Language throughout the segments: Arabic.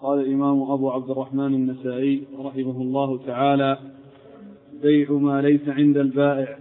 قال الإمام أبو عبد الرحمن النسائي رحمه الله تعالى: بيع ما ليس عند البائع.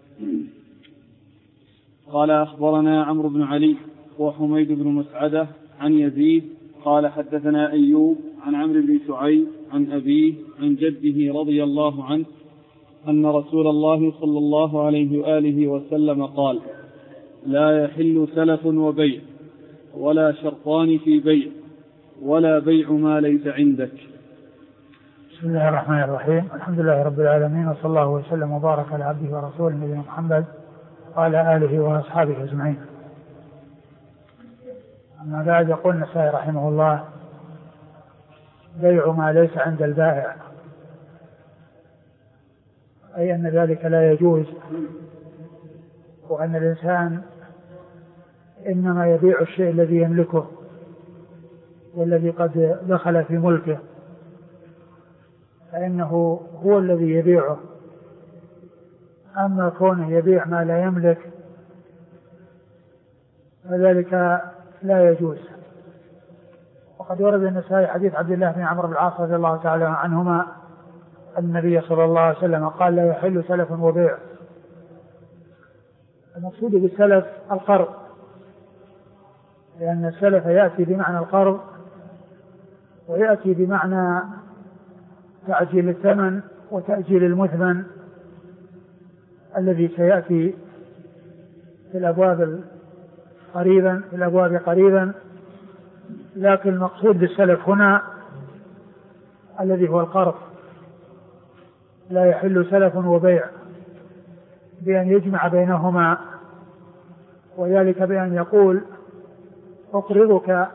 قال: أخبرنا عمرو بن علي وحميد بن مسعدة عن يزيد قال: حدثنا أيوب عن عمرو بن شعيب عن أبيه عن جده رضي الله عنه أن رسول الله صلى الله عليه وآله وسلم قال: لا يحل سلف وبيع ولا شرطان في بيع ولا بيع ما ليس عندك. بسم الله الرحمن الرحيم. الحمد لله رب العالمين، وصلى الله وسلم وبارك على عبده ورسوله نبينا محمد وعلى آله وأصحابه أجمعين. أما بعد، يقول النسائي رحمه الله: بيع ما ليس عند البائع، أي أن ذلك لا يجوز، وأن الإنسان إنما يبيع الشيء الذي يملكه والذي قد دخل في ملكه، فإنه هو الذي يبيعه. أما كونه يبيع ما لا يملك فذلك لا يجوز. وقد ورد النسائي حديث عبد الله بن عمرو بن العاص رضي الله تعالى عنهما النبي صلى الله عليه وسلم قال: لا يحل سلف وبيع. المقصود بالسلف القرض، لأن السلف يأتي بمعنى القرض ويأتي بمعنى تعجيل الثمن وتأجيل المثمن الذي سيأتي في الأبواب قريبا. لكن المقصود بالسلف هنا الذي هو القرض. لا يحل سلف وبيع، بأن يجمع بينهما، وذلك بأن يقول: أقرضك،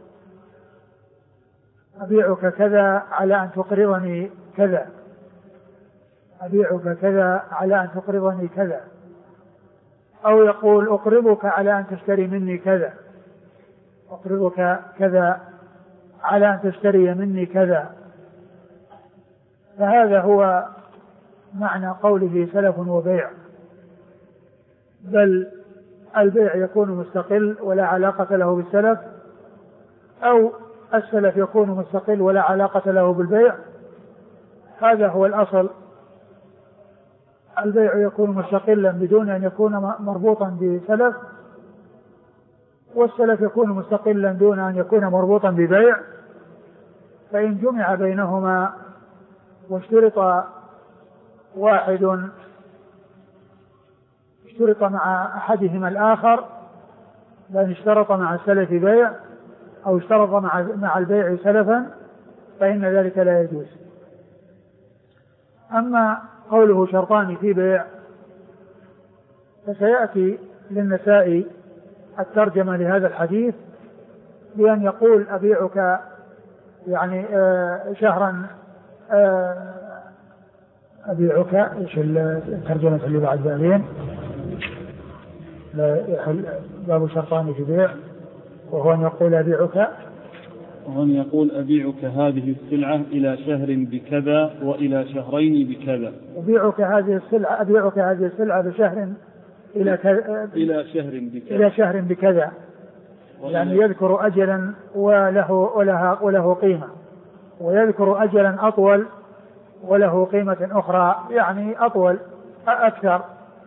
أبيعك كذا على أن تقرضني كذا، أبيعك كذا على أن تقرضني كذا، أو يقول: أقرضك على أن تشتري مني كذا، أقرضك كذا على أن تشتري مني كذا. فهذا هو معنى قوله سلف وبيع. بل البيع يكون مستقل ولا علاقة له بالسلف، أو السلف يكون مستقل ولا علاقة له بالبيع. هذا هو الأصل. البيع يكون مستقلا بدون أن يكون مربوطا بسلف، والسلف يكون مستقلا دون أن يكون مربوطا ببيع. فإن جمع بينهما واشترط مع أحدهما الآخر، لأن اشترط مع السلف بيع أو اشترط مع البيع سلفا، فإن ذلك لا يجوز. أما قوله شرطان في بيع، فسيأتي للنسائي الترجمة لهذا الحديث بأن يقول: أبيعك يعني شهرا، أبيعك، إيش الترجمة اللي بعد ذلك؟ لا يحل باب شرطان في بيع، وهو أن يقول: أبيعك، وأن يقول: أبيعك هذه السلعة إلى شهر بكذا وإلى شهرين بكذا. أبيعك هذه السلعة بشهر إلى شهر بكذا، يعني يذكر أجلا وله قيمة، ويذكر أجلا أطول وله قيمة أخرى، يعني أطول أكثر.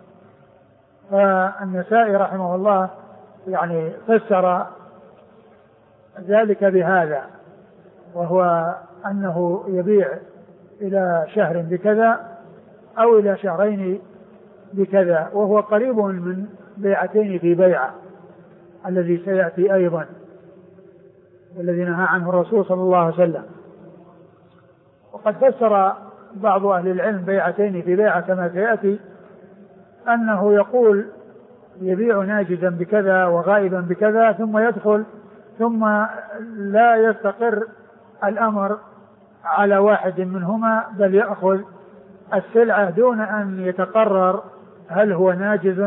فالنسائي رحمه الله يعني فسر ذلك بهذا، وهو أنه يبيع إلى شهر بكذا أو إلى شهرين بكذا، وهو قريب من بيعتين في بيعة الذي سيأتي أيضا، والذي نهى عنه الرسول صلى الله عليه وسلم. وقد فسر بعض أهل العلم بيعتين في بيعة كما سيأتي، أنه يقول: يبيع ناجزا بكذا وغائبا بكذا، ثم يدخل ثم لا يستقر الأمر على واحد منهما، بل يأخذ السلعة دون أن يتقرر هل هو ناجز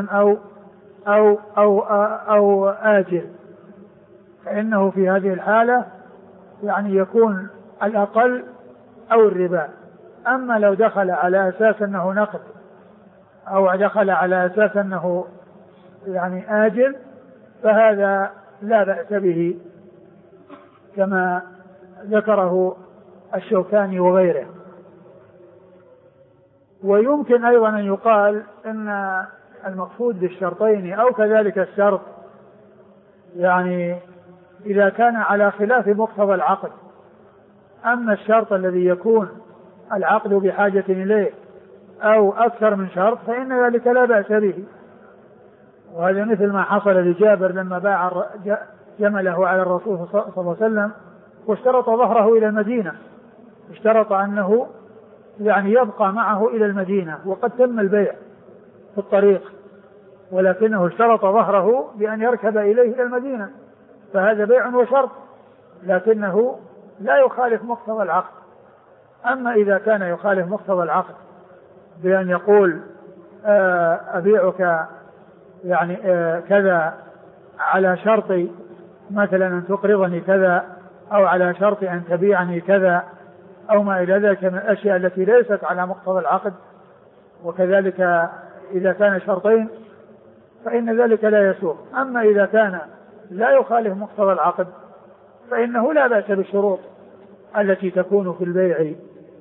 أو آجل، فإنه في هذه الحالة يعني يكون الأقل أو الربا. أما لو دخل على أساس أنه نقد أو دخل على أساس أنه يعني آجل، فهذا لا بأس به كما ذكره الشوكاني وغيره. ويمكن أيضا أن يقال إن المقصود بالشرطين أو كذلك الشرط يعني إذا كان على خلاف مقتضى العقد. أما الشرط الذي يكون العقد بحاجة إليه أو أكثر من شرط فإن ذلك لا بأس به. وهذا مثل ما حصل لجابر لما باع جمله على الرسول صلى الله عليه وسلم واشترط ظهره إلى المدينة، اشترط أنه يعني يبقى معه إلى المدينة وقد تم البيع في الطريق، ولكنه اشترط ظهره بأن يركب إليه إلى المدينة، فهذا بيع وشرط لكنه لا يخالف مقتضى العقد. أما إذا كان يخالف مقتضى العقد بأن يقول أبيعك يعني كذا على شرط مثلا أن تقرضني كذا أو على شرط أن تبيعني كذا أو ما إلى ذلك من الأشياء التي ليست على مقتضى العقد، وكذلك إذا كان شرطين فإن ذلك لا يسوغ. أما إذا كان لا يخالف مقتضى العقد فإنه لا بأس بالشروط التي تكون في البيع.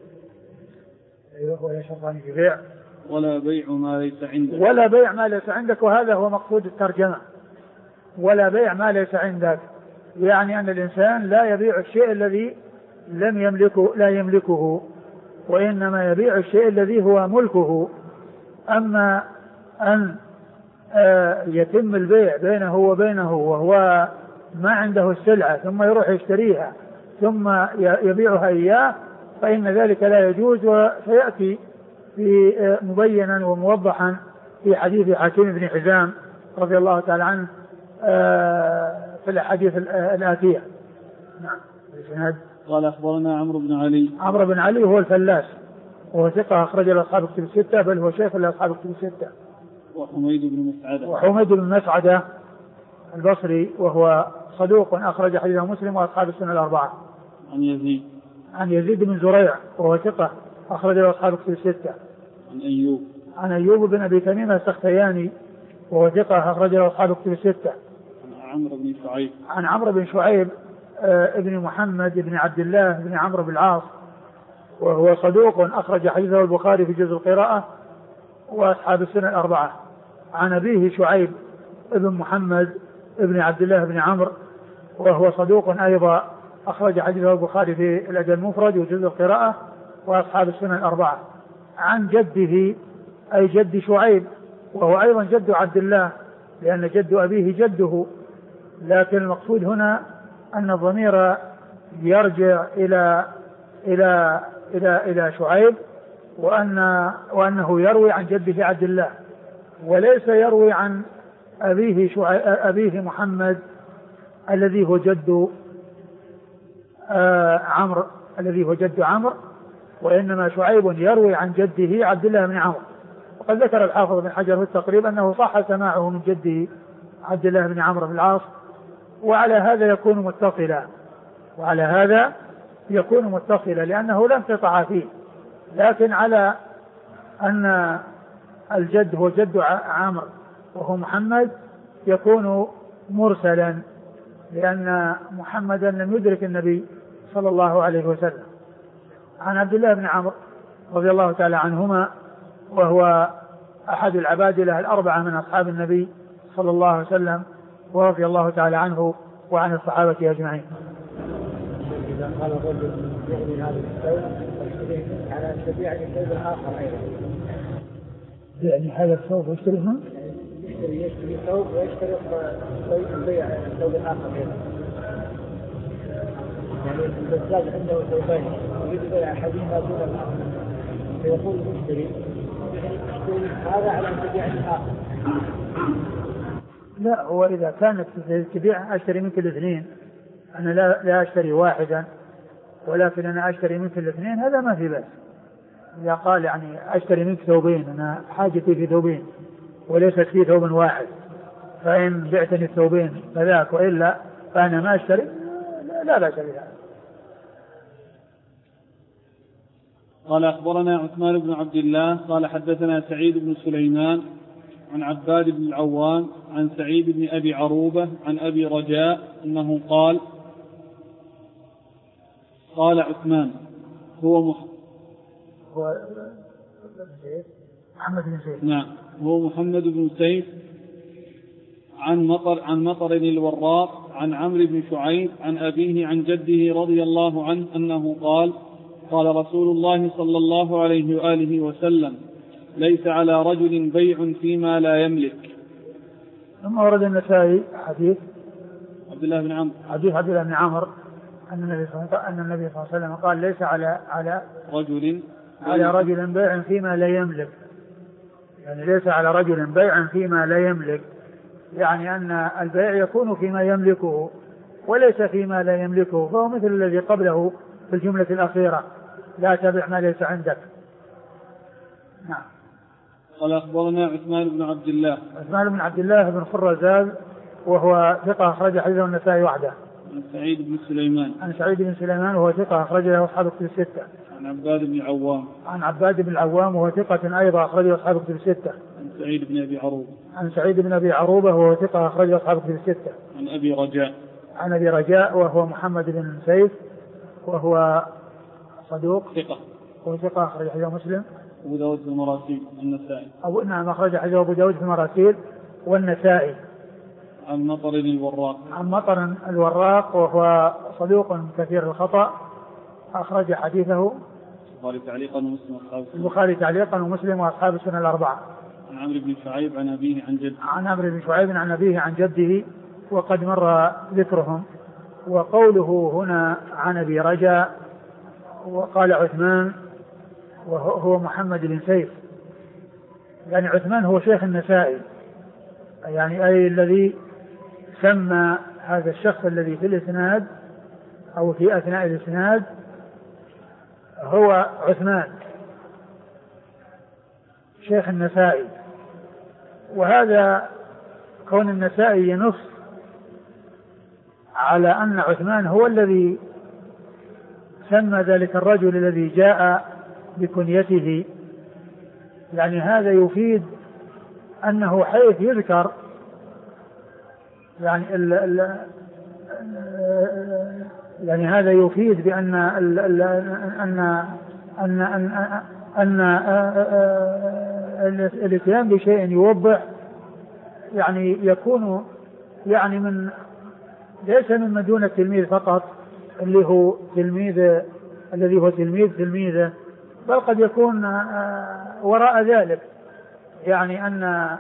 ولا شرطان في بيع ولا بيع ما ليس عندك، ولا بيع ما ليس عندك، وهذا هو مقصود الترجمة. ولا بيع ما ليس عندك يعني أن الإنسان لا يبيع الشيء الذي لا يملكه، وإنما يبيع الشيء الذي هو ملكه. أما أن يتم البيع بينه وبينه وهو ما عنده السلعة ثم يروح يشتريها ثم يبيعها إياه فإن ذلك لا يجوز، وسيأتي في مبينا وموضحا في حديث حكيم بن حزام رضي الله تعالى عنه في الأحاديث الآتية. نعم. قال أخبرنا عمرو بن علي. عمرو بن علي هو الفلاس وهو ثقة أخرج له أصحاب الكتب الستة، بل هو شيخ لأصحاب الكتب الستة. وحميد بن مسعدة. وحميد بن مسعدة البصري وهو صدوق أخرج حديثه مسلم وأصحاب السنة الأربعة. عن يزيد بن زريع وهو ثقة أخرج له أصحاب الكتب الستة. عن أيوب بن أبي تميم السختياني وهو ثقة أخرج له أصحاب الكتب الستة. عن عمرو بن شعيب ابن محمد بن عبد الله بن عمرو بن العاص وهو صدوق أخرج حديثه البخاري في جزء القراءة وأصحاب السنة الأربعة. عن أبيه شعيب ابن محمد ابن عبد الله بن عمرو وهو صدوق أيضا أخرج حديثه البخاري في الأدب المفرد وجزء القراءة وأصحاب السنة الأربعة. عن جده أي جد شعيب وهو أيضا جد عبد الله لأن جد أبيه جده، لكن المقصود هنا أن الضمير يرجع إلى شعيب وأنه يروي عن جده عبد الله وليس يروي عن أبيه محمد الذي هو جد عمرو وإنما شعيب يروي عن جده عبد الله بن عمرو. وقد ذكر الحافظ بن حجر في التقريب أنه صح سماعه من جده عبد الله بن عمرو بن العاص، وعلى هذا يكون متصلا لأنه لا انقطاع فيه، لكن على أن الجد هو جد عمرو وهو محمد يكون مرسلا لأن محمدا لم يدرك النبي صلى الله عليه وسلم. عن عبد الله بن عمرو رضي الله تعالى عنهما وهو أحد العبادلة الأربعة من أصحاب النبي صلى الله عليه وسلم ورضي الله تعالى عنه وعن الصحابة أجمعين. إذا قال الرجل يغني هذا الثوب ويشتريه على أن تبيع الثوب الآخر أيضا، يعني هذا الثوب ويشتريه يشتري ثوب ويشتري بيع الثوب الآخر أيضا، يعني الزجاج عنده ثوبين يريد بيع أحدهما دون الآخر فيقول المشتري هذا على أن تبيع الآخر. لا، هو إذا كانت تبيع أشتري منك الاثنين، أنا لا أشتري واحدا ولكن أنا أشتري منك الاثنين، هذا ما في بأس. إذا قال يعني أشتري منك ثوبين، أنا حاجتي في ثوبين وليست في ثوب واحد، فإن بعتني الثوبين فذاك وإلا فأنا ما أشتري، لا بأس بها. قال أخبرنا عثمان بن عبد الله قال حدثنا سعيد بن سليمان عن عباد بن العوام عن سعيد بن أبي عروبة عن أبي رجاء أنه قال قال عثمان هو محمد بن سيف. نعم هو محمد بن سيف عن مطر الوراق عن عمرو بن شعيب عن أبيه عن جده رضي الله عنه أنه قال قال رسول الله صلى الله عليه وآله وسلم ليس على رجل بيع فيما لا يملك. ثم ورد النسائي حديث عبد الله بن عمرو أن النبي صلى الله عليه وسلم قال ليس على رجل بيع فيما لا يملك، يعني ليس على رجل بيع فيما لا يملك، يعني أن البيع يكون فيما يملكه وليس فيما لا يملكه، فهو مثل الذي قبله في الجملة الأخيرة لا تبع ما ليس عندك. نعم. قال أخبرنا عثمان بن عبد الله بن خرزاز وهو ثقة أخرج حديثه النسائي وحده. عن سعيد بن سليمان وهو ثقة أخرج له أصحاب الكتب الستة. عن عباد بن العوام وهو ثقة أيضا أخرج له أصحاب الكتب الستة. عن سعيد بن أبي عروبة وهو ثقة أخرج له أصحاب الكتب الستة. عن أبي رجاء وهو محمد بن سيف وهو صدوق ثقة أخرج حديثه مسلم أبو داود في المراسيل النسائي. نعم أخرج حديثه أبو داود في المراسيل والنسائي. عن مطر الوراق وهو صدوق كثير الخطأ أخرج حديثه البخاري تعليقا ومسلم وأصحاب السنن الأربعة. عن عمرو بن شعيب عن أبيه عن جده وقد مر ذكرهم. وقوله هنا عن أبي رجاء وقال عثمان وهو محمد بن سيف، يعني عثمان هو شيخ النسائي، يعني أي الذي سمى هذا الشخص الذي في الإسناد أو في أثناء الإسناد هو عثمان شيخ النسائي. وهذا كون النسائي ينص على أن عثمان هو الذي سمى ذلك الرجل الذي جاء بكنيته، يعني هذا يفيد أنه حيث يذكر يعني هذا يفيد بأن أن الاتيان بشيء يوضح يعني يكون يعني من ليس من دون التلميذ فقط اللي هو تلميذ الذي هو تلميذه، بل قد يكون وراء ذلك يعني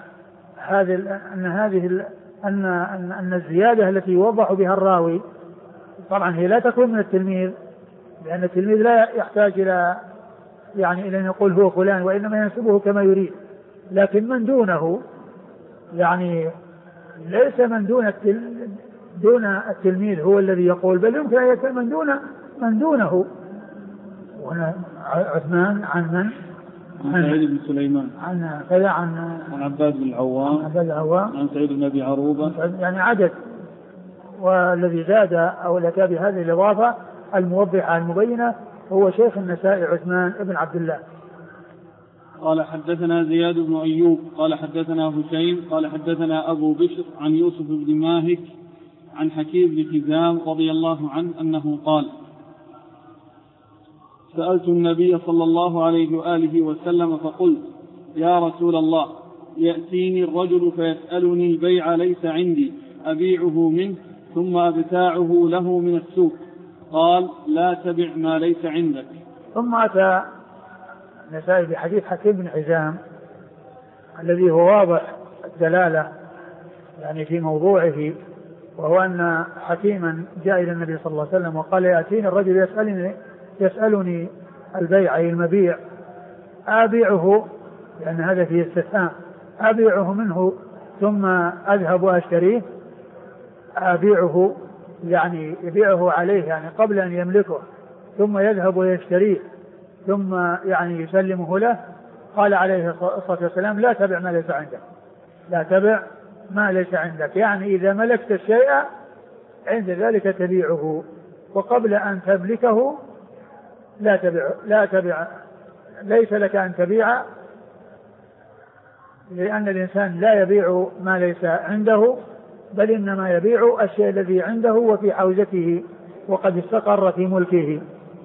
أن الزيادة التي يوضح بها الراوي طبعا هي لا تكون من التلميذ، لأن التلميذ لا يحتاج إلى يعني إلى أن يقول هو فلان، وإنما ينسبه كما يريد. لكن من دونه يعني ليس دون التلميذ هو الذي يقول، بل يمكن أن يكون من دونه. وهنا عثمان عن سعيد بن سليمان عن عباد بن العوام عن سعيد بن أبي عروبة، يعني عدد. والذي زاد أو لك بهذه الإضافة الموضحة المبينة هو شيخ النسائي عثمان بن عبد الله. قال حدثنا زياد بن أيوب قال حدثنا هشيم قال حدثنا أبو بشر عن يوسف بن ماهك عن حكيم بن حزام رضي الله عنه أنه قال سألت النبي صلى الله عليه وآله وسلم فقلت يا رسول الله يأتيني الرجل فيسألني البيع ليس عندي أبيعه منه ثم أبتاعه له من السوق، قال لا تبع ما ليس عندك. ثم أتى النسائي بحديث حكيم بن حزام الذي هو واضح الدلالة يعني في موضوعه، وهو أن حكيما جاء إلى النبي صلى الله عليه وسلم وقال يأتيني الرجل يسألني البيع أي المبيع أبيعه، لأن هذا فيه استفهام، أبيعه منه ثم أذهب وأشتريه، أبيعه يعني يبيعه عليه يعني قبل أن يملكه ثم يذهب ويشتريه ثم يعني يسلمه له. قال عليه الصلاة والسلام لا تبع ما ليس عندك، لا تبع ما ليس عندك، يعني إذا ملكت الشيء عند ذلك تبيعه، وقبل أن تملكه لا تبع ليس لك أن تبيع، لأن الإنسان لا يبيع ما ليس عنده، بل إنما يبيع الشيء الذي عنده وفي حوزته وقد استقر في ملكه.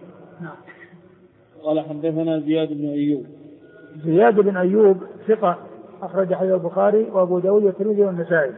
قال حدثنا زياد بن أيوب. زياد بن أيوب ثقة أخرج حديث البخاري وأبو داود والترمذي والنسائي.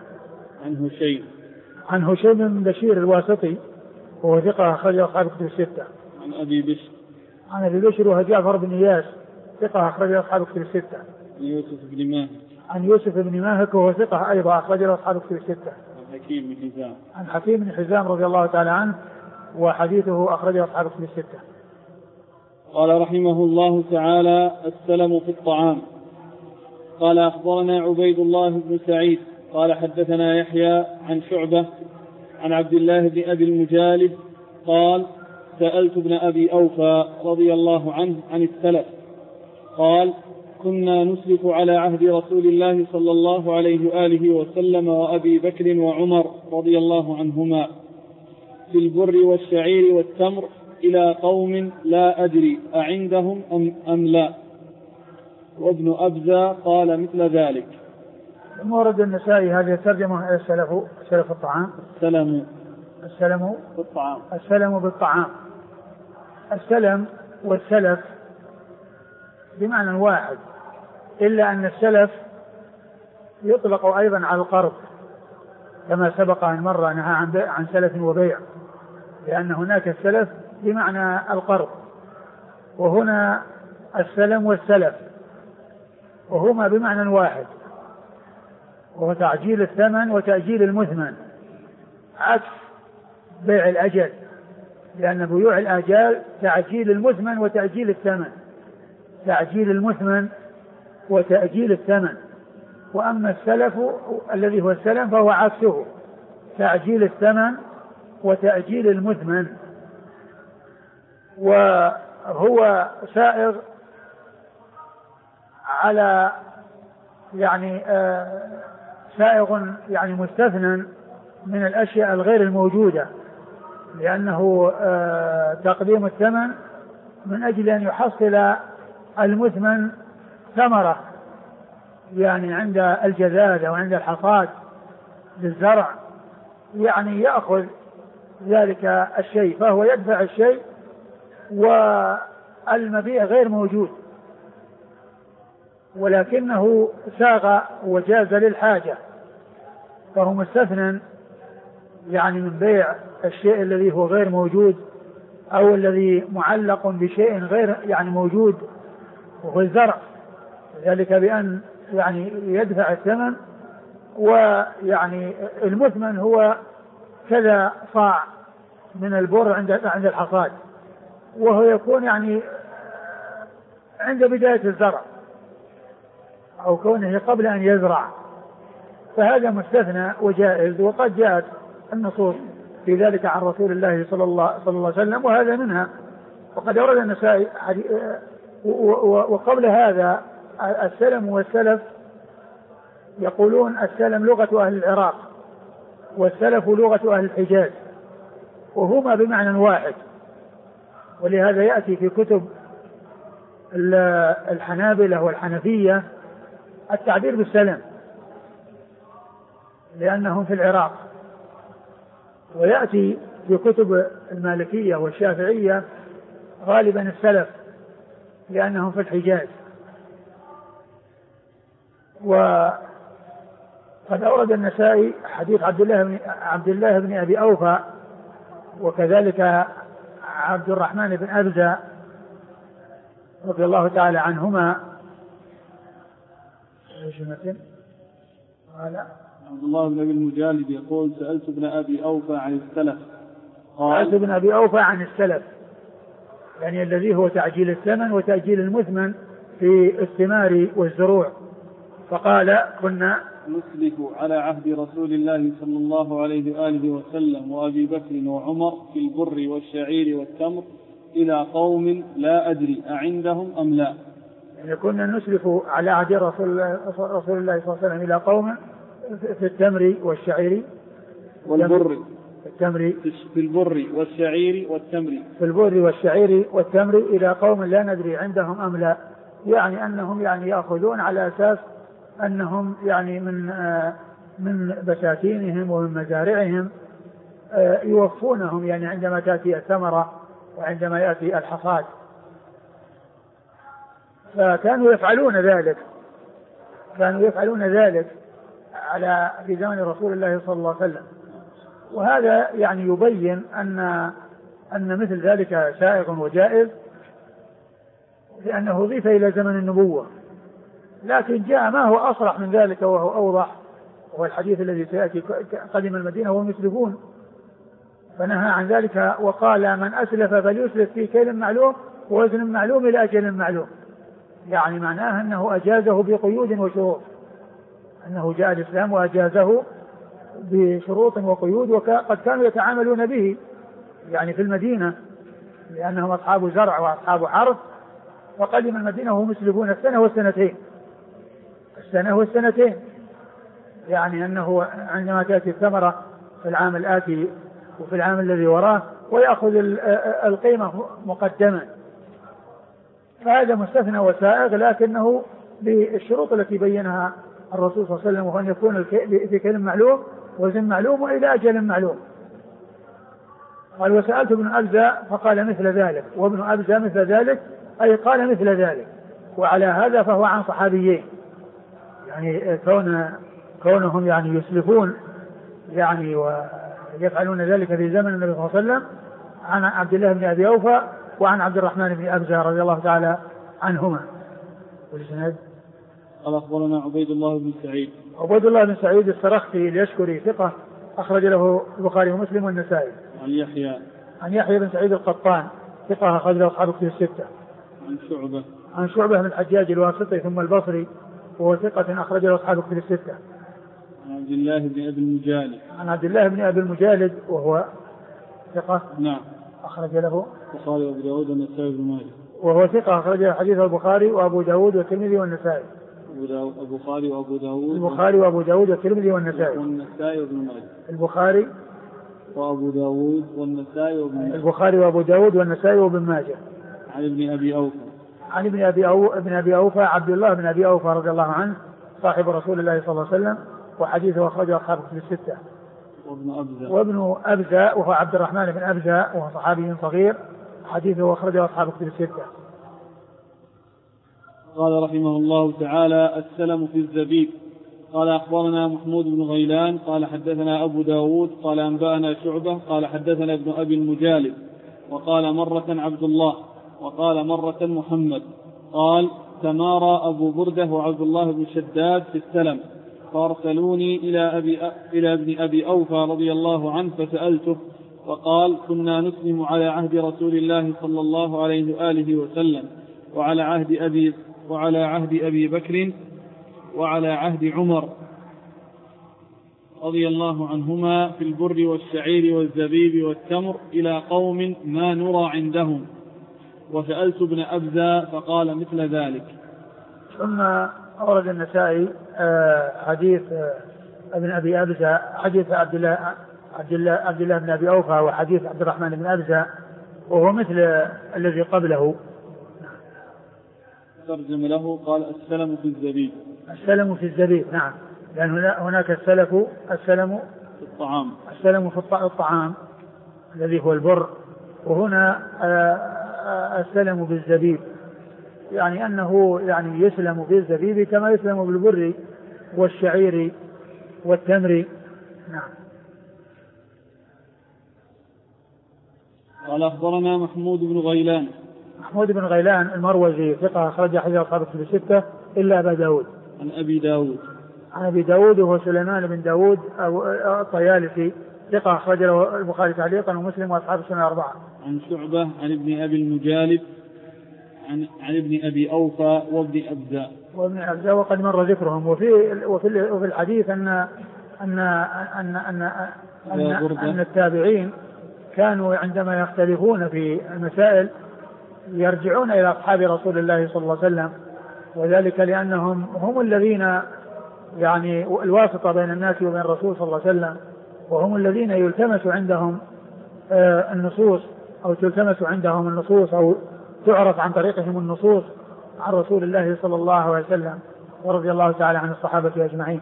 عن هشيم بن بشير الواسطي وهو ثقة أخرج أصحاب الكتب الستة. عن أبي بشر وهو جعفر بن إياس ثقة أخرج أصحاب الكتب الستة. عن يوسف بن ماهك وهو ثقة أيضا أخرج أصحاب الكتب الستة. عن حكيم بن حزام رضي الله تعالى عنه وحديثه أخرج أصحاب الكتب الستة. قال رحمه الله تعالى: السلم في الطعام. قال أخبرنا عبيد الله بن سعيد قال حدثنا يحيى عن شعبة عن عبد الله بن أبي المجالد قال: سألت ابن أبي أوفى رضي الله عنه عن السلف قال: كنا نسلف على عهد رسول الله صلى الله عليه وآله وسلم وأبي بكر وعمر رضي الله عنهما في البر والشعير والتمر إلى قوم لا أدري أعندهم أم لا. وابن أبزة قال مثل ذلك. مورد النسائي هذه الترجمة: سلف الطعام. السلم بالطعام. السلم والسلف بمعنى واحد، إلا أن السلف يطلق أيضا على القرض كما سبق أن مر نهى عن سلف وبيع، لأن هناك السلف بمعنى القرض، وهنا السلم والسلف وهما بمعنى واحد، وهو تعجيل الثمن وتأجيل المثمن، عكس بيع الأجل، لأن بيوع الآجال تعجيل المثمن وتأجيل الثمن، تعجيل المثمن وتأجيل الثمن. وأما السلف الذي هو السلم فهو عكسه، تعجيل الثمن وتأجيل المثمن، وهو سائغ على سائغ مستثنى من الأشياء الغير الموجودة، لأنه تقديم الثمن من أجل أن يحصل المثمن ثمرة، عند الجذاذ أو عند الحصاد للزرع، يأخذ ذلك الشيء، فهو يدفع الشيء والمبيع غير موجود، ولكنه ساغ وجاز للحاجة، فهو مستثنى من بيع الشيء الذي هو غير موجود أو الذي معلق بشيء غير موجود، وهو الزرع، ذلك بأن يدفع الثمن، المثمن هو كذا صاع من البر عند الحصاد، وهو يكون عند بداية الزرع أو كونه قبل أن يزرع، فهذا مستثنى وجائز، وقد جاءت النصوص في ذلك عن رسول الله صلى الله عليه وسلم، وهذا منها. وقد أورد النسائي وقبل هذا السلم والسلف يقولون السلم لغة أهل العراق والسلف لغة أهل الحجاز، وهما بمعنى واحد، ولهذا يأتي في كتب الحنابلة والحنفية التعبير بالسلم لأنهم في العراق، ويأتي في كتب المالكية والشافعية غالبا السلف لأنهم في الحجاز. وقد أورد النسائي حديث عبد الله بن أبي أوفى، وكذلك عبد الرحمن بن أبزة رضي الله تعالى عنهما. عبد الله بن أبي المجالد يقول: سألت ابن أبي أوفى عن السلف. سألت ابن أبي أوفى عن السلف، الذي هو تعجيل الثمن وتأجيل المثمن في الثمار والزروع، فقال: كنا نسلف على عهد رسول الله صلى الله عليه وآله وسلم وأبي بكر وعمر في البر والشعير والتمر إلى قوم لا أدري أعندهم أم لا. كنا نسلف على عهد رسول الله صلى الله عليه وسلم إلى قوم في التمر والشعير والبر، في البر والشعير والتمر، في البر والشعير والتمر إلى قوم لا ندري عندهم أم لا، أنهم يأخذون على أساس أنهم من بساتينهم ومن مزارعهم يوفونهم عندما تأتي الثمرة وعندما يأتي الحصاد. فكانوا يفعلون ذلك، في زمن رسول الله صلى الله عليه وسلم. وهذا يعني يبين أن مثل ذلك سائغ وجائز، لأنه ضيف إلى زمن النبوة. لكن جاء ما هو أصرح من ذلك وهو أوضح، وهو الحديث الذي سيأتي: قدم المدينة وهم يسلفون، فنهى عن ذلك وقال: من أسلف فليسلف في كيل معلوم ووزن معلوم إلى أجل معلوم. يعني معناه أنه أجازه بقيود وشروط، أنه جاء الإسلام وأجازه بشروط وقيود، وقد كانوا يتعاملون به يعني في المدينة، لأنهم أصحاب زرع وأصحاب حرث، وقدم المدينة وهم يسلفون السنة والسنتين، يعني أنه عندما تأتي الثمرة في العام الآتي وفي العام الذي وراه ويأخذ القيمة مقدما. فهذا مستثنى وسائغ، لكنه بالشروط التي بينها الرسول صلى الله عليه وسلم، وأن يكون في كيل معلوم وزن معلوم وإلى أجل معلوم. قال: وسألت ابن أبزة فقال مثل ذلك، وابن أبزة مثل ذلك أي قال مثل ذلك. وعلى هذا فهو عن صحابيين، يعني كونهم يعني يسلفون يعني ويفعلون ذلك في زمن النبي صلى الله عليه وسلم، عن عبد الله بن أبي أوفى وعن عبد الرحمن بن أبزة رضي الله تعالى عنهما. والسند: قال أخبرنا عبيد الله بن سعيد السرخسي اليشكري ثقة، أخرج له البخاري ومسلم والنسائي. عن يحيى بن سعيد القطان ثقة، أخرج له أصحاب الكتب الستة. عن شعبة بن الحجاج الواسطي ثم البصري، وهو ثقة، أخرج له أصحاب الكتب الستة. عن عبد الله بن أبي المجالد وهو ثقة، نعم، أخرج له البخاري وأبو داود والنسائي بن ماجه، وهو ثقة، أخرج له حديث البخاري وأبو داود والترمذي والنسائي. البخاري وأبو داود والترمذي والنسائي وابن ماجه. البخاري وأبو داود والنسائي وابن ماجه. عن ابن أبي أوفى عبد الله بن أبي أوفى رضي الله عنه، صاحب رسول الله صلى الله عليه وسلم، وحديثه أخرجه أصحاب الكتب الستة. وابن أبزة وهو عبد الرحمن بن أبزة، وهو صحابي صغير، حديثه أخرجه أصحاب الكتب الستة. قال رحمه الله تعالى: السلم في الزبيب. قال أخبرنا محمود بن غيلان قال حدثنا أبو داود قال أنبأنا شعبة قال حدثنا ابن أبي المجالد، وقال مرة عبد الله، وقال مرة محمد، قال: تمارى أبو بردة وعبد الله بن شداد في السلم، فارسلوني إلى ابن أبي أوفى رضي الله عنه فسألته، فقال: كنا نسلم على عهد رسول الله صلى الله عليه وآله وسلم، وعلى عهد أبي بكر، وعلى عهد عمر رضي الله عنهما، في البر والشعير والزبيب والتمر، إلى قوم ما نرى عندهم. وسألت ابن أبزة فقال مثل ذلك. ثم أورد النسائي حديث ابن أبي أبزة، حديث عبد الله بن أبي أوفى، وحديث عبد الرحمن بن أبزة، وهو مثل الذي قبله. ترجم له قال: السلم في الزبيب. نعم، لأن هناك السلم في الطعام الذي هو البر، وهنا السلم بالزبيب، يعني أنه يعني يسلم بالزبيب كما يسلم بالبر والشعير والتمر. نعم. قال أخبرنا محمود بن غيلان المروزي ثقة، أخرج حديث أصحاب الكتب الستة إلا أبا داود. عن أبي داود وهو سليمان بن داود الطيالسي ثقة، أخرج له البخاري تعليقا ومسلم وأصحاب السنن الأربعة. عن شعبة عن ابن أبي المجالد عن ابن أبي أوفى وابن أبزة وقد مر ذكرهم. وفي الحديث أن التابعين كانوا عندما يختلفون في المسائل يرجعون إلى أصحاب رسول الله صلى الله عليه وسلم، وذلك لأنهم هم الذين يعني الواسطة بين الناس وبين الرسول صلى الله عليه وسلم، وهم الذين يلتمس عندهم النصوص، أو تلتمس عندهم النصوص، أو تعرف عن طريقهم النصوص عن رسول الله صلى الله عليه وسلم، ورضي الله تعالى عن الصحابة أجمعين.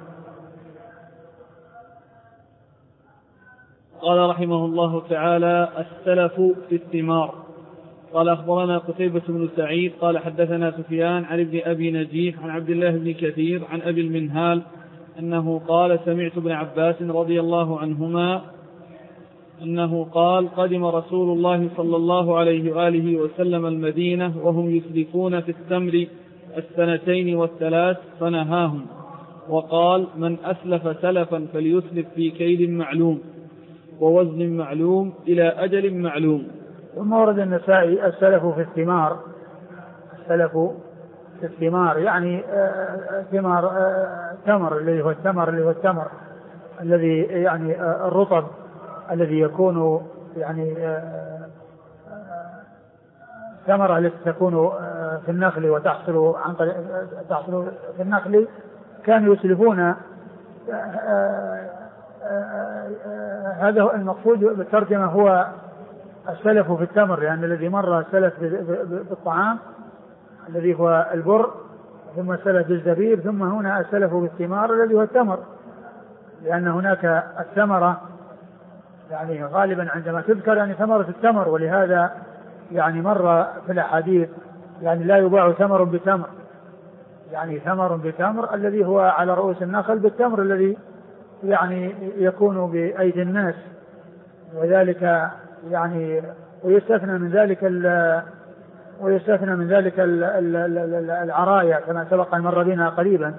قال رحمه الله تعالى: السلف في الثمار. قال أخبرنا قتيبة بن سعيد قال حدثنا سفيان عن ابن أبي نجيح عن عبد الله بن كثير عن أبي المنهال أنه قال سمعت ابن عباس رضي الله عنهما أنه قال قدم رسول الله صلى الله عليه وآله وسلم المدينة وهم يسلفون في التمر 2 والثلاث فنهاهم وقال من أسلف سلفا فليسلف في كيل معلوم ووزن معلوم إلى أجل معلوم. ثم ورد النسائي السلف في الثمار. السلف في الثمار يعني ثمار تمر اللي هو التمر الذي يعني الرطب الذي يكون يعني ثمرة التي تكون في النخل وتحصل في النخل كانوا يسلفون. هذا المقصود بالترجمة هو السلف في التمر يعني الذي مر السلف بالطعام الذي هو البر ثم السلف بالزبيب ثم هنا السلف بالثمار الذي هو التمر لأن هناك الثمرة يعني غالبا عندما تذكر يعني ثمرة التمر ولهذا يعني مر في الأحاديث يعني لا يباع ثمر بتمر يعني ثمر بتمر الذي هو على رؤوس النخل بالتمر الذي يعني يكون بأيدي الناس وذلك يعني ويستثنى من ذلك العرايا كما سبق أن مر بنا قريبا.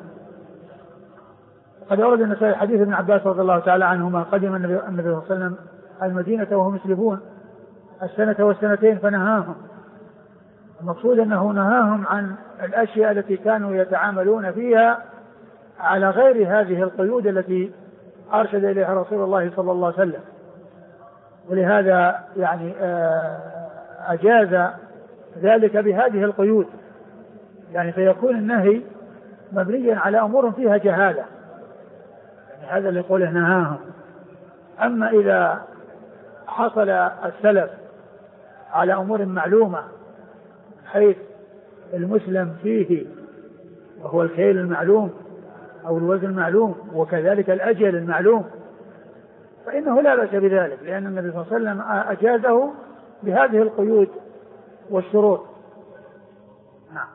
قد ورد النسائي حديث ابن عباس رضي الله تعالى عنهما قدم النبي صلى الله عليه وسلم المدينة وهم يسلفون 1 و2 فنهاهم. المقصود أنه نهاهم عن الأشياء التي كانوا يتعاملون فيها على غير هذه القيود التي أرشد إليها رسول الله صلى الله عليه وسلم ولهذا يعني أجاز ذلك بهذه القيود يعني فيكون النهي مبنيا على أمور فيها جهالة يعني هذا اللي يقوله نهاهم. أما إذا حصل السلف على أمور معلومة حيث المسلم فيه وهو الكيل المعلوم أو الوزن المعلوم وكذلك الأجل المعلوم فإنه لا بأس بذلك لأن النبي صلى الله عليه وسلم أجازه بهذه القيود والشروط. نعم.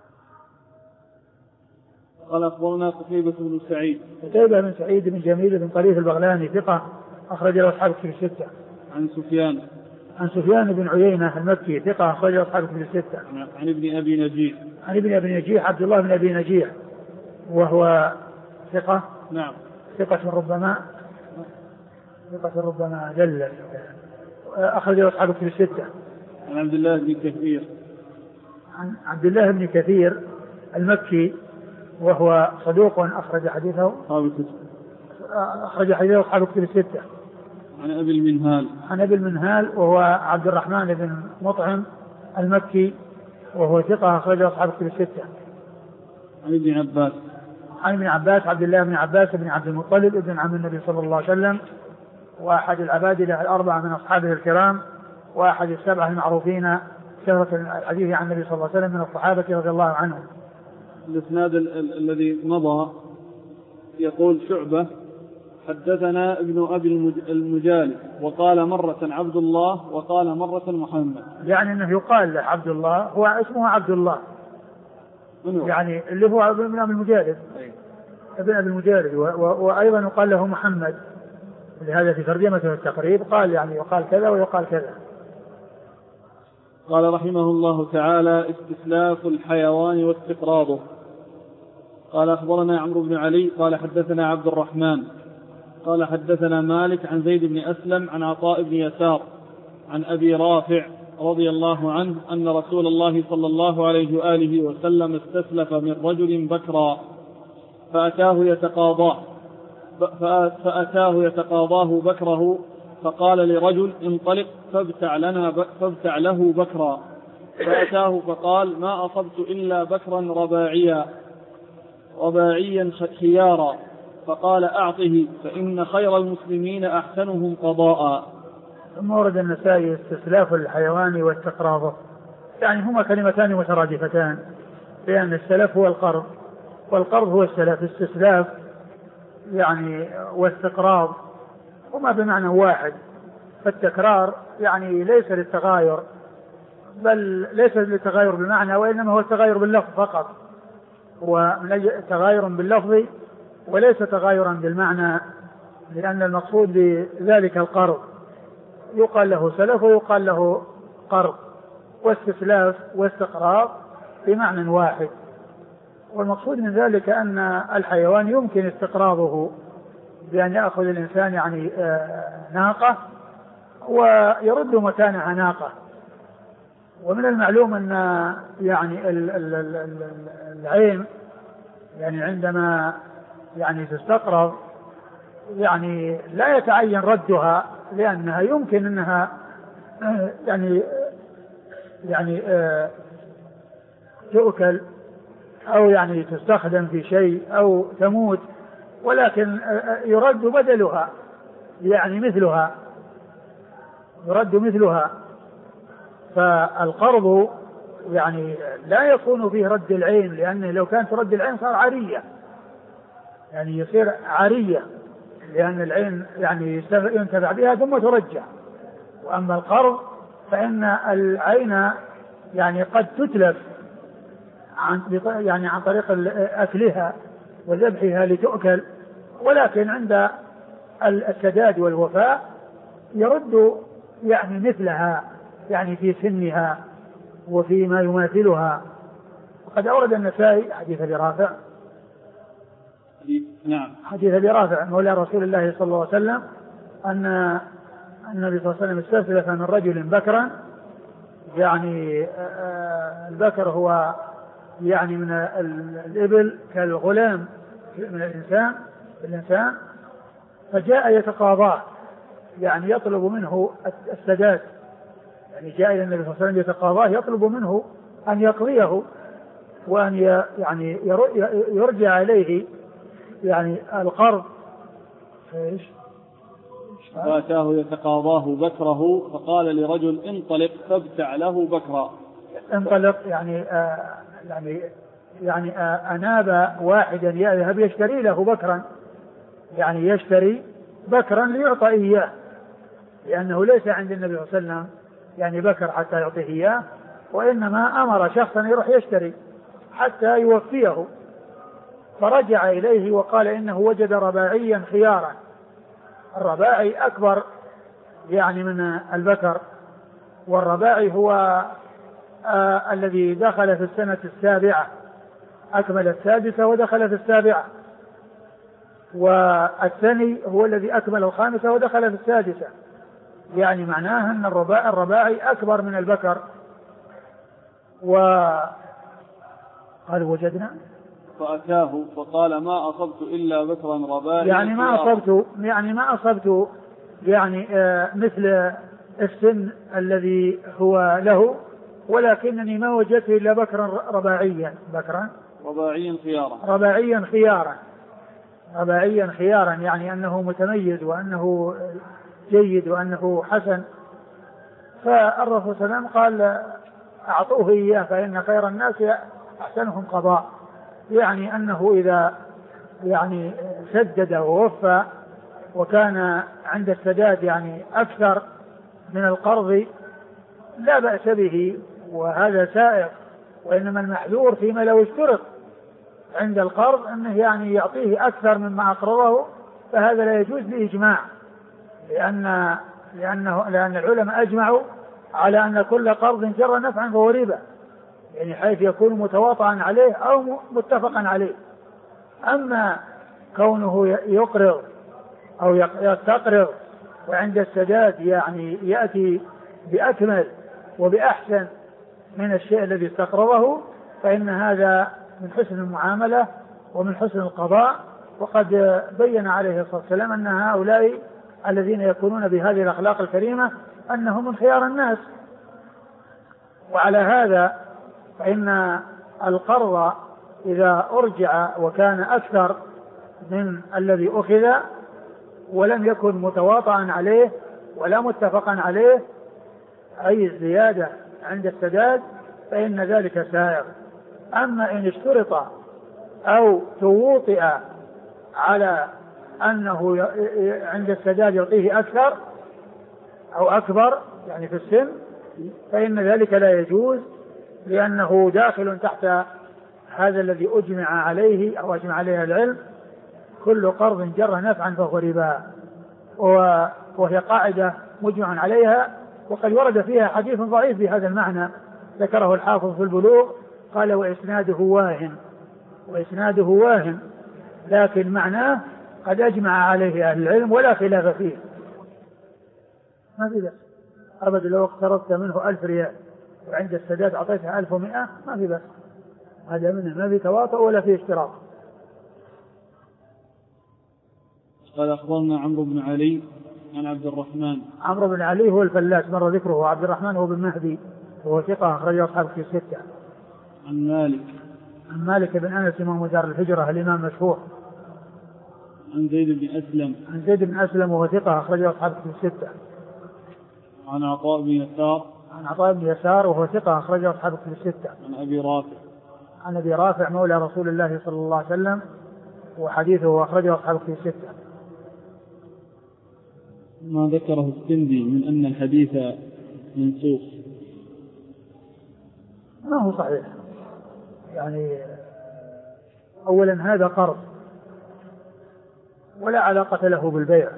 قال أخبرنا قتيبة بن سعيد. قتيبة بن سعيد بن جميل بن طريف البغلاني ثقة أخرج له أصحاب الكتب الستة. عن سفيان بن عيينة المكي ثقة أخرج له أصحاب الكتب الستة. عن ابن أبي نجيح عبد الله بن أبي نجيح وهو ثقة. نعم. ثقة ربما جل أخرج له أصحاب الكتب الستة. عن عبد الله بن كثير المكي وهو صدوق أخرج حديثه أصحاب الكتب الستة. عن أبي المنهال وهو عبد الرحمن بن مطعم المكي وهو ثقة أخرج أصحاب الكتب الستة. عن ابن عباس عبد الله بن عباس بن عبد المطلب ابن عم النبي صلى الله عليه وسلم وأحد العبادلة 4 من أصحابه الكرام وأحد 7 المعروفين شهرة الحديث عن النبي صلى الله عليه وسلم من الصحابة رضي الله عنهم. الإسناد الذي مضى يقول شعبة حدثنا ابن أبي المجالد وقال مرة عبد الله وقال مرة محمد يعني أنه يقال له عبد الله هو اسمه عبد الله يعني اللي هو ابن أبي المجالد ابن أبي المجالد وأيضا يقال له محمد لهذا في ترجمته التقريب قال يعني يقال كذا ويقال كذا. قال رحمه الله تعالى استسلاف الحيوان واستقراضه. قال أخبرنا عمرو بن علي قال حدثنا عبد الرحمن قال حدثنا مالك عن زيد بن أسلم عن عطاء بن يسار عن أبي رافع رضي الله عنه أن رسول الله صلى الله عليه وآله وسلم استسلف من رجل بكرا فأتاه يتقاضاه بكره فقال لرجل انطلق فابتع له بكرا فأتاه فقال ما أصبت إلا بكرا رباعيا خيارا فقال أعطه فإن خير المسلمين أحسنهم قضاء. ثم ورد النسائي استسلاف الحيوان واستقراضه يعني هما كلمتان مترادفتان لأن السلف هو القرض والقرض هو السلف. استسلاف يعني واستقراض هما بمعنى واحد فالتكرار يعني ليس للتغاير بل ليس للتغير بالمعنى وإنما هو التغير باللفظ فقط، تغير باللفظ وليس تغيرا بالمعنى، لأن المقصود بذلك القرض، يقال له سلف ويقال له قرض، واستسلاف واستقراض بمعنى واحد. والمقصود من ذلك أن الحيوان يمكن استقراضه بأن يأخذ الإنسان يعني ناقة ويرد مكانها ناقة. ومن المعلوم أن يعني العين يعني عندما يعني تستقرض يعني لا يتعين ردها، لأنها يمكن أنها يعني تؤكل أو يعني تستخدم في شيء أو تموت، ولكن يرد بدلها يعني مثلها، يرد مثلها. فالقرض يعني لا يكون فيه رد العين، لأنه لو كانت رد العين صار عارية، يعني يصير عارية، لأن العين يعني ينتفع بها ثم ترجع. وأما القرض فإن العين يعني قد تتلف عن طريق أكلها وذبحها لتؤكل، ولكن عند السداد والوفاء يرد يعني مثلها، يعني في سنها وفيما يماثلها. وقد أورد النسائي حديث أبي رافع، نعم، حديث أبي رافع مولى رسول الله صلى الله عليه وسلم أن النبي صلى الله عليه وسلم استسلف من رجل بكرا، يعني البكر هو يعني من الإبل كالغلام من الإنسان، فجاء يتقاضاه يعني يطلب منه السداد، يعني جاء إلى النبي صلى الله عليه وسلم يتقاضاه يطلب منه أن يقضيه وأن يعني يرجع إليه يعني القرض. فأتاه يتقاضاه بكره فقال لرجل انطلق فابتع له بكرا. انطلق يعني أناب واحدا يذهب يشتري له بكرا، يعني يشتري بكرا ليعطى إياه، لأنه ليس عند النبي صلى الله عليه وسلم يعني بكر حتى يعطيه إياه، وإنما أمر شخصا يروح يشتري حتى يوفيه. فرجع إليه وقال إنه وجد رباعيا خيارا. الرباعي أكبر يعني من البكر، والرباعي هو الذي دخل في السنة السابعة، أكمل السادسة ودخل في السابعة، والثاني هو الذي أكمل الخامسة ودخل في السادسة، يعني معناه أن الرباعي أكبر من البكر. وقال وجدنا فأتاه فقال ما أصبت إلا بكرا رباعي، يعني ما أصبت يعني مثل السن الذي هو له، ولكنني ما وجدت إلا بكرا رباعيا خيارا، يعني أنه متميز وأنه جيد وأنه حسن. فالرسول صلى الله عليه وسلم قال أعطوه إياه فإن خير الناس أحسنهم قضاء، يعني أنه إذا يعني سدد ووفى وكان عند السداد يعني أكثر من القرض لا بأس به، وهذا سائر. وإنما المحذور فيما لو اشترط عند القرض أنه يعني يعطيه أكثر مما أقرضه، فهذا لا يجوز بإجماع، لأن العلماء أجمعوا على أن كل قرض جر نفعا فهو ربا، يعني حيث يكون متواطئا عليه أو متفقا عليه. أما كونه يقرض أو يستقرض وعند السداد يعني يأتي بأكمل وبأحسن من الشيء الذي استقرضه، فإن هذا من حسن المعاملة ومن حسن القضاء. وقد بين عليه الصلاة والسلام أن هؤلاء الذين يكونون بهذه الأخلاق الكريمة أنهم من خيار الناس. وعلى هذا فإن القرض إذا أرجع وكان أكثر من الذي أخذ ولم يكن متواطئا عليه ولا متفقا عليه، أي الزيادة عند السداد، فإن ذلك سائر. أما إن اشترط أو توطئ على أنه عند السداد يعطيه أكثر أو أكبر يعني في السن، فإن ذلك لا يجوز، لأنه داخل تحت هذا الذي أجمع عليه أو أجمع عليه العلم: كل قرض جر نفعا فهو ربا، وهي قاعدة مجمع عليها، وقد ورد فيها حديث ضعيف بهذا المعنى ذكره الحافظ في البلوغ، قال وإسناده واهن، لكن معناه قد أجمع عليه أهل العلم ولا خلاف فيه. ما في بأس أبدا لو اقترضت منه 1000 ريال وعند السداد أعطيته 1100 ما في بأس، هذا منه ما في تواطؤ ولا في اشتراط. قال أخبرنا عمرو بن علي عن عبد الرحمن. عمرو بن علي هو الفلاس مر ذكره، وعبد الرحمن هو بن مهدي وهو ثقة أخرجه أصحاب في 6. عن مالك بن أنس إمام دار الهجرة الإمام مشهور. عن زيد بن أسلم وهو ثقة أخرجه أصحاب في 6. عن عطاء بن يسار وهو ثقة أخرجه أصحاب في 6. عن أبي رافع مولى رسول الله صلى الله عليه وسلم وحديثه أخرجه أصحاب في 6. ما ذكره السندي من أن الحديث منسوخ ما هو صحيح. يعني أولا هذا قرض ولا علاقة له بالبيع،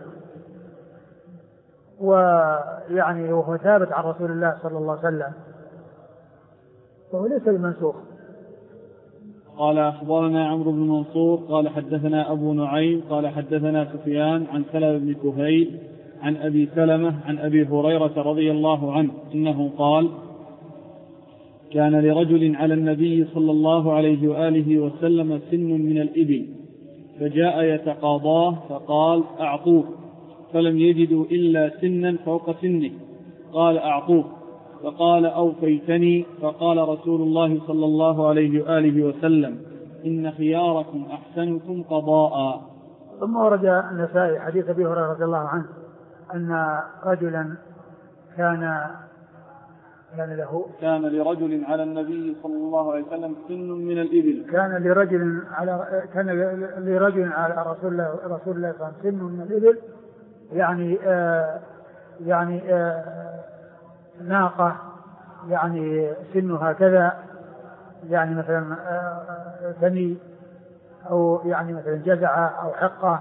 ويعني وهو ثابت عن رسول الله صلى الله عليه وسلم، وهو ليس المنسوخ. قال أخبرنا عمرو بن منصور قال حدثنا أبو نعيم قال حدثنا سفيان عن سلمة بن كهيل عن أبي سلمة عن أبي هريرة رضي الله عنه أنه قال: كان لرجل على النبي صلى الله عليه وآله وسلم سن من الإبل، فجاء يتقاضاه فقال: أعطوه، فلم يجدوا إلا سنا فوق سنه، قال: أعطوه، فقال: أوفيتني، فقال رسول الله صلى الله عليه وآله وسلم: إن خياركم أحسنكم قضاء. ثم ورد النسائي حديث أبي هريرة رضي الله عنه أن رجلا كان لرجل على النبي صلى الله عليه وسلم سن من الإبل. كان لرجل على رسول الله صلى الله عليه وسلم سن من الإبل، يعني ناقة يعني سنها كذا، يعني مثلا ثني أو يعني مثلا جزعة أو حقة،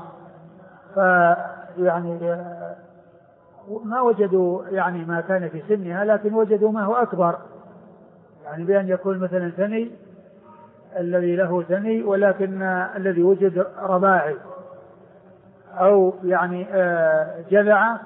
فيعني ما وجدوا يعني ما كان في سنها، لكن وجدوا ما هو أكبر، يعني بأن يكون مثلا ثني الذي له ثني ولكن الذي وجد رباعي، أو يعني جذعة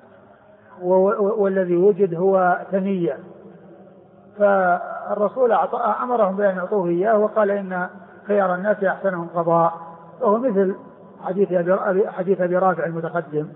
والذي وجد هو ثنية. فالرسول أمرهم بأن يعطوه إياه وقال: إن خيار الناس أحسنهم قضاء، وهو مثل حديث أبي رافع المتقدم.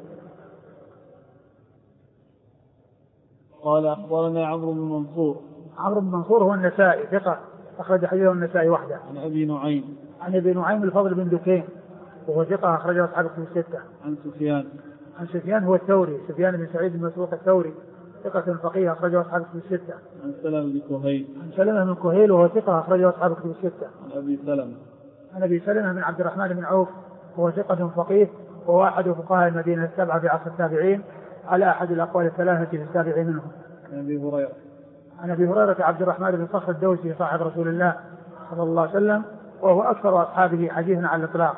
قال أخبرنا عمرو بن منصور هو النسائي ثقة أخرج حديثه النسائي وحده. عن أبي نعيم الفضل بن دكين وهو ثقة أخرجه أصحاب الكتب 6. عن سفيان هو الثوري، سفيان بن سعيد بن مسروق الثوري ثقة فقيه أخرجه أصحاب الكتب 6. عن سلمة بن كهيل وهو ثقة أخرجه أصحاب الكتب 6. عن أبي سلمة بن عبد الرحمن بن عوف وهو ثقة فقيه وهو أحد فقهاء المدينة 7 في عصر التابعين على أحد الأقوال 3 في السابع منهم. عن أبي هريرة عبد الرحمن بن صخر الدوسي صاحب رسول الله صلى الله عليه وسلم، وهو أكثر أصحابه حديثا على الإطلاق.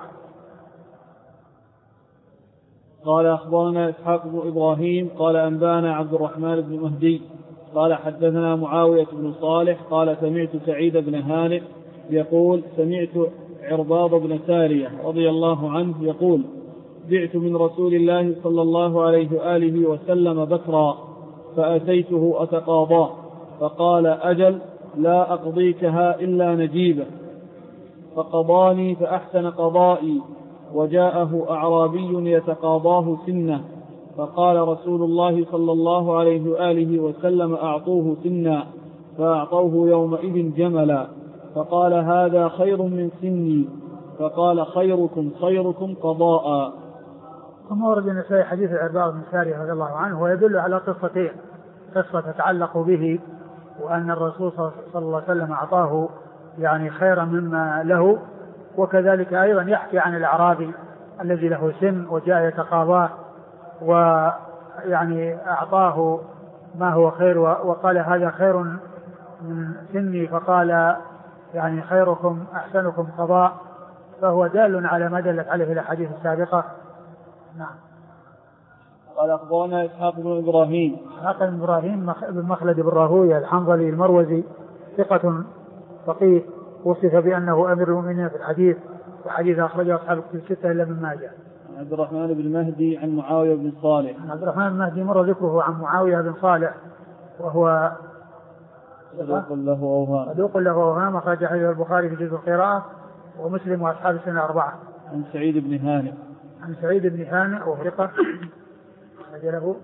قال أخبرنا إسحاق بن إبراهيم قال أنبانا عبد الرحمن بن مهدي قال حدثنا معاوية بن صالح قال سمعت سعيد بن هانئ يقول: سمعت عرباض بن سارية رضي الله عنه يقول: بعت من رسول الله صلى الله عليه وآله وسلم بكرا، فأتيته أتقاضاه، فقال: أجل، لا أقضيكها إلا نجيبة، فقضاني فأحسن قضائي، وجاءه أعرابي يتقاضاه سنة، فقال رسول الله صلى الله عليه وآله وسلم: أعطوه سنا، فأعطوه يومئذ جملا، فقال: هذا خير من سني، فقال: خيركم قضاء. ثم ورد النسائي حديث العرباض بن سارية رضي الله عنه، ويدل على قصتين: قصة تتعلق به وأن الرسول صلى الله عليه وسلم أعطاه يعني خيرا مما له، وكذلك أيضا يحكي عن الأعرابي الذي له سن وجاء يتقاضاه ويعني أعطاه ما هو خير وقال هذا خير من سني، فقال يعني خيركم أحسنكم قضاء، فهو دال على ما دلت عليه الأحاديث السابقة. نعم. قال أخبرنا إسحاق بن إبراهيم. إسحاق بن إبراهيم بن مخلد بن راهويه الحنظلي المروزي ثقة فقيه، وصف بأنه أمير المؤمنين في الحديث، وحديث أخرجه أصحاب الكتب الستة إلا ابن ماجه. عبد الرحمن بن مهدي عن معاوية بن صالح. عبد الرحمن بن مهدي مر ذكره عن معاوية بن صالح، وهو صدوق له أوهام، أخرج حديث البخاري في جزء القراءة ومسلم وأصحاب السنة 4. عن سعيد بن هانئ. عن سعيد بن هانئ وهو ثقة أخرج له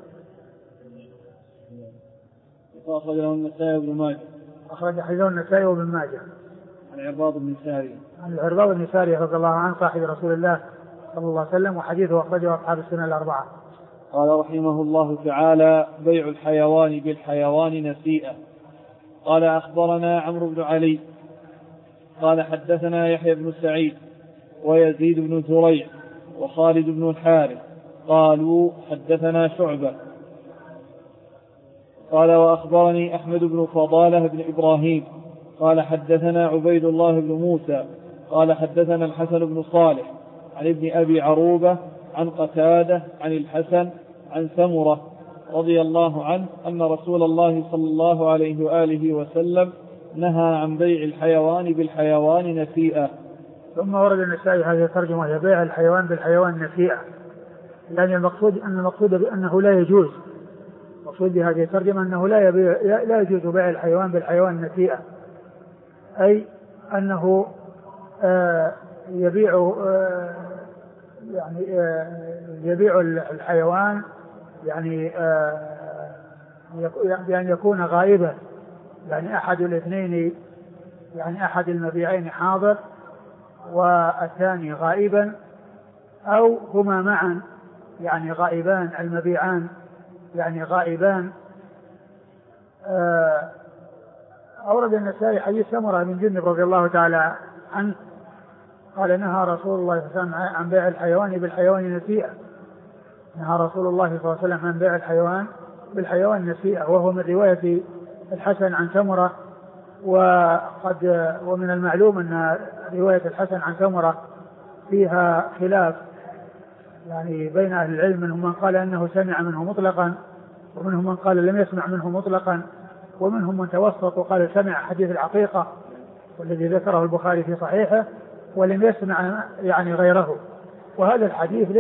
النسائي وابن ماجه. أخرج حديث النسائي وابن ماجه. عن عرباض بن سارية. عن عرباض بن سارية رضي الله عنه صاحب رسول الله صلى الله عليه وسلم، وحديثه أخرجه أصحاب السنة 4. قال رحمه الله تعالى: بيع الحيوان بالحيوان نسيئة. قال أخبرنا عمرو بن علي قال حدثنا يحيى بن سعيد ويزيد بن زريع وخالد بن الحارث قالوا حدثنا شعبة قال وأخبرني أحمد بن فضالة بن إبراهيم قال حدثنا عبيد الله بن موسى قال حدثنا الحسن بن صالح عن ابن أبي عروبة عن قتادة عن الحسن عن سمرة رضي الله عنه أن رسول الله صلى الله عليه وآله وسلم نهى عن بيع الحيوان بالحيوان نسيئة. ثم ورد النسائي هذه الترجمة هي بيع الحيوان بالحيوان نسيئة، يعني المقصود بأنه لا يجوز، المقصود بهذه الترجمة أنه لا يجوز بيع الحيوان بالحيوان نسيئة، أي أنه يبيع الحيوان يعني بأن يكون غائبا، يعني أحد الاثنين، يعني أحد المبيعين حاضر والثاني غائبا، أو هما معا يعني غائبان، المبيعان يعني غائبان. أورد النسائي حديث سمرة بن جندب رضي الله تعالى عنه قال نهى رسول الله صلى الله عليه وسلم عن بيع الحيوان بالحيوان نسيئة. نهى رسول الله صلى الله عليه وسلم عن بيع الحيوان بالحيوان نسيئة، وهو من رواية الحسن عن سمرة، ومن المعلوم أن رواية الحسن عن سمرة فيها خلاف يعني بين أهل العلم، منهم من قال أنه سمع منه مطلقا، ومنهم من قال لم يسمع منه مطلقا، ومنهم من توسط وقال سمع حديث العقيقة والذي ذكره البخاري في صحيحه ولم يسمع يعني غيره. وهذا الحديث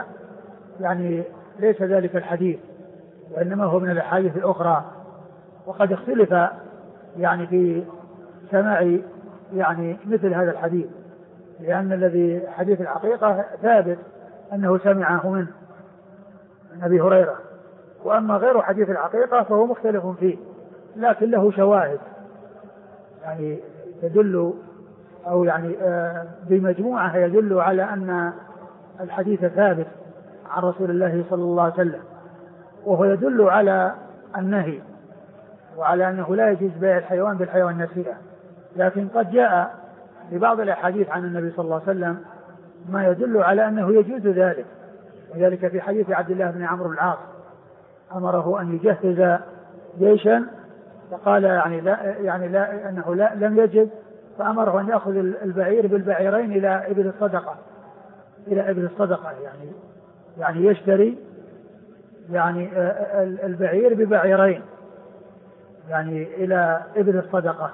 ليس ذلك الحديث، وإنما هو من الأحاديث الأخرى، وقد اختلف يعني في سماع يعني مثل هذا الحديث، لأن الذي حديث الحقيقة ثابت أنه سمعه من أبي هريرة، وأما غير حديث الحقيقة فهو مختلف فيه، لكن له شواهد يعني تدل أو يعني بمجموعة يدل على أن الحديث ثابت عن رسول الله صلى الله عليه وسلم، وهو يدل على النهي وعلى أنه لا يجوز بيع الحيوان بالحيوان نسيئة. لكن قد جاء في بعض الأحاديث عن النبي صلى الله عليه وسلم ما يدل على أنه يجوز ذلك، وذلك في حديث عبد الله بن عمرو بن العاص أمره أن يجهز جيشا، فقال لا أنه لم يجد، فأمره أن يأخذ البعير بالبعيرين إلى إبل الصدقة يعني يشتري يعني البعير ببعيرين يعني إلى إبل الصدقة،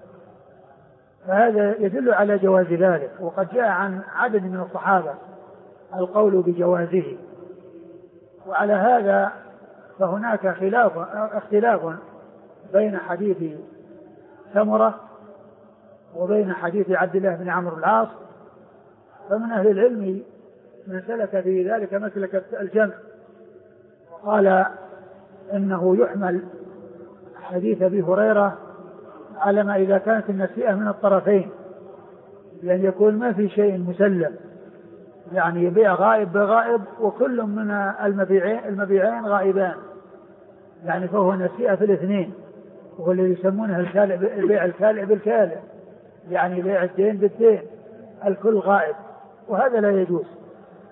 فهذا يدل على جواز ذلك. وقد جاء عن عدد من الصحابة القول بجوازه، وعلى هذا فهناك اختلاف بين حديث سمرة وبين حديث عبد الله بن عمرو بن العاص، فمن أهل العلم من سلك في ذلك مسلك الجمع، قال إنه يحمل حديث أبي هريرة على ما إذا كانت النسيئة من الطرفين، لأن يكون ما في شيء مسلم، يعني يبيع غائب بغائب وكل من المبيعين غائبان، يعني فهو نسيئة في الاثنين، وهو اللي يسمونه بيع الكالئ بالكالئ، يعني بيع الدين بالدين، الكل غائب، وهذا لا يجوز.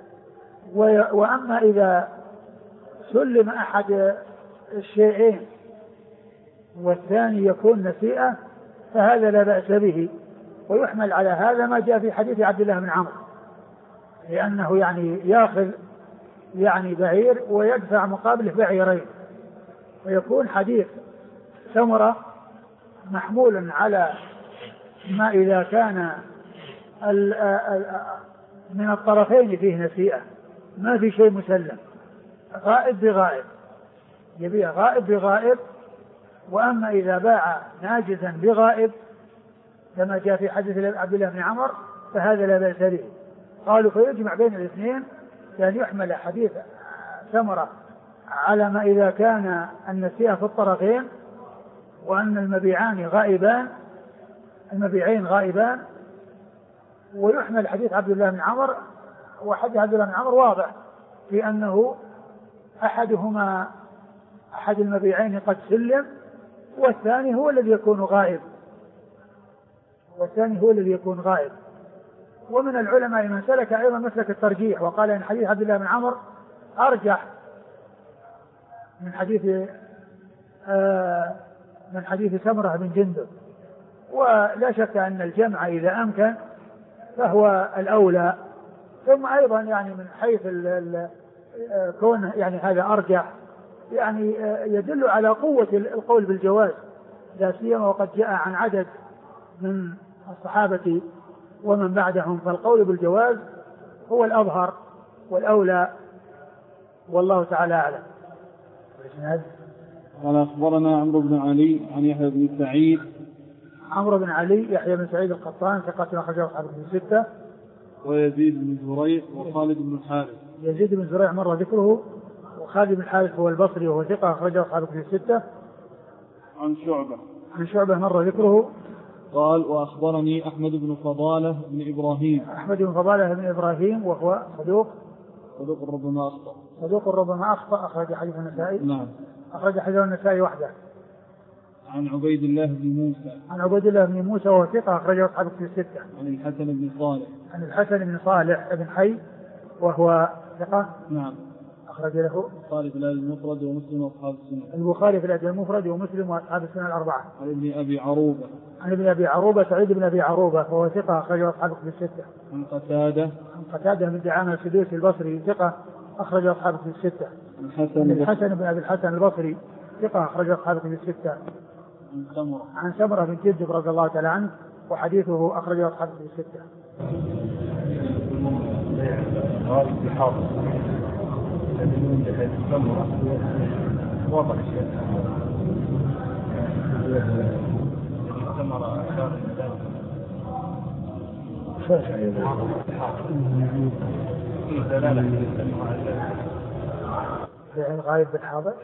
وأما إذا سلم أحد الشيئين والثاني يكون نسيئة فهذا لا بأس به. ويحمل على هذا ما جاء في حديث عبد الله بن عمرو، لأنه يعني يأخذ يعني بعير ويدفع مقابله بعيرين، ويكون حديث سمرة محمول على ما إذا كان من الطرفين فيه نسيئة، ما في شيء مسلم، غائب بغائب، يبيع غائب بغائب. وأما إذا باع ناجزا بغائب كما جاء في حديث عبد الله بن عمر فهذا لا بأس به. قالوا فيجمع بين الاثنين، يعني يحمل حديث ثمرة على ما إذا كان النسيئة في الطرفين وأن المبيعين غائبان، ويحمل حديث عبد الله بن عمر. وحديث عبد الله بن عمر واضح في أنه أحد المبيعين قد سلم والثاني هو الذي يكون غائب. ومن العلماء من سلك أيضا مسلك الترجيح وقال إن حديث عبد الله بن عمر أرجح من حديث سمرة بن جندب. ولا شك أن الجمع إذا أمكن فهو الأولى. ثم أيضا يعني من حيث كون يعني هذا أرجح يعني يدل على قوة القول بالجواز، لا سيما وقد جاء عن عدد من الصحابة ومن بعدهم، فالقول بالجواز هو الأظهر والأولى، والله تعالى أعلم. قال أخبرنا عمرو بن علي عن يحيى بن سعيد. عمرو بن علي يحيى بن سعيد القطان ثقة أخرجه أصحاب الكتب الستة. ويزيد بن زريع وخالد بن الحارث. يزيد بن زريع مر ذكره، وخالد بن الحارث هو البصري وهو ثقة أخرجه أصحاب الكتب الستة. عن شعبة مر ذكره. قال وأخبرني أحمد بن فضالة بن إبراهيم. أحمد بن فضالة بن إبراهيم وهو صدوق ربما أخطأ أخرج حديث النسائي. نعم. أخرج حديث النسائي وحده. عن عبيد الله بن موسى وهو ثقة أخرجه أصحاب الكتب الستة. عن الحسن بن صالح بن حي وهو ثقة. نعم. أخرج له البخاري في الأدب المفرد ومسلم وأصحاب السنن. الأربعة. عن ابن أبي عروبة سعيد بن أبي عروبة وهو ثقة أخرجه أصحاب الكتب الستة. عن قتادة بن دعامة السدوسي البصري ثقة أخرجه أصحاب الكتب الستة. الحسن بن أبي الحسن البصري ثقة أخرجه أصحاب الكتب الستة. عن سمرة بن جندب رضي الله تعالى عنه وحديثه أخرجه أصحاب الكتب الستة. الغايب بالحاضر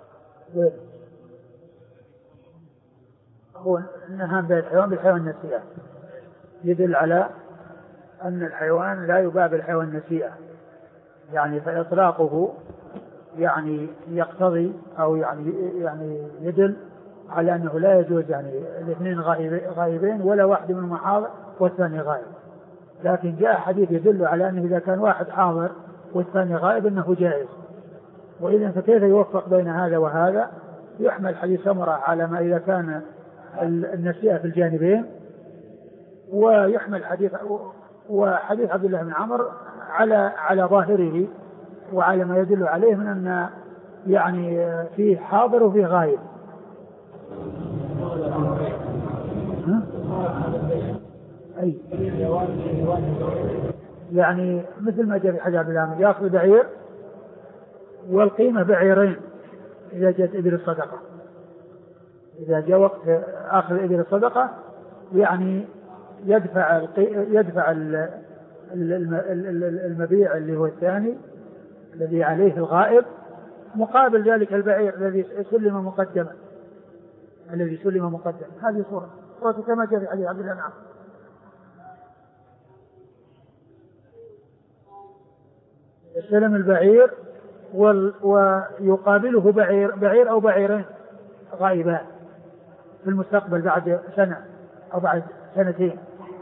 هو النهام بين الحيوان بالحيوان النسيئة، يدل على أن الحيوان لا يباع بالحيوان النسيئة، يعني فإطلاقه يعني يقتضي أو يعني يدل على أنه لا يجوز يعني الاثنين غائبين ولا واحد منهم حاضر والثاني غائب. لكن جاء حديث يدل على أنه إذا كان واحد حاضر والثاني غائب أنه جائز. وإذا فكيف يوفق بين هذا وهذا؟ يحمل حديث سمرة على ما إذا كان النسيئة في الجانبين، ويحمل وحديث عبد الله بن عمر على ظاهره وعلى ما يدل عليه من أن يعني فيه حاضر وفيه غائب. أي يعني مثل ما جاء في حديث عبد الله يأخذ بعير والقيمة بعيرين إذا جاءت إبل الصدقة. إذا جاء وقت أخذ إبل الصدقة يعني يدفع المبيع اللي هو الثاني الذي عليه الغائب مقابل ذلك البعير الذي سلم مقدما. هذه صورة كما جاء في حديث عبد الله بن عمرو. يستلم البعير ويقابله بعير أو بعيرين غائبان في المستقبل بعد سنة أو بعد سنتين.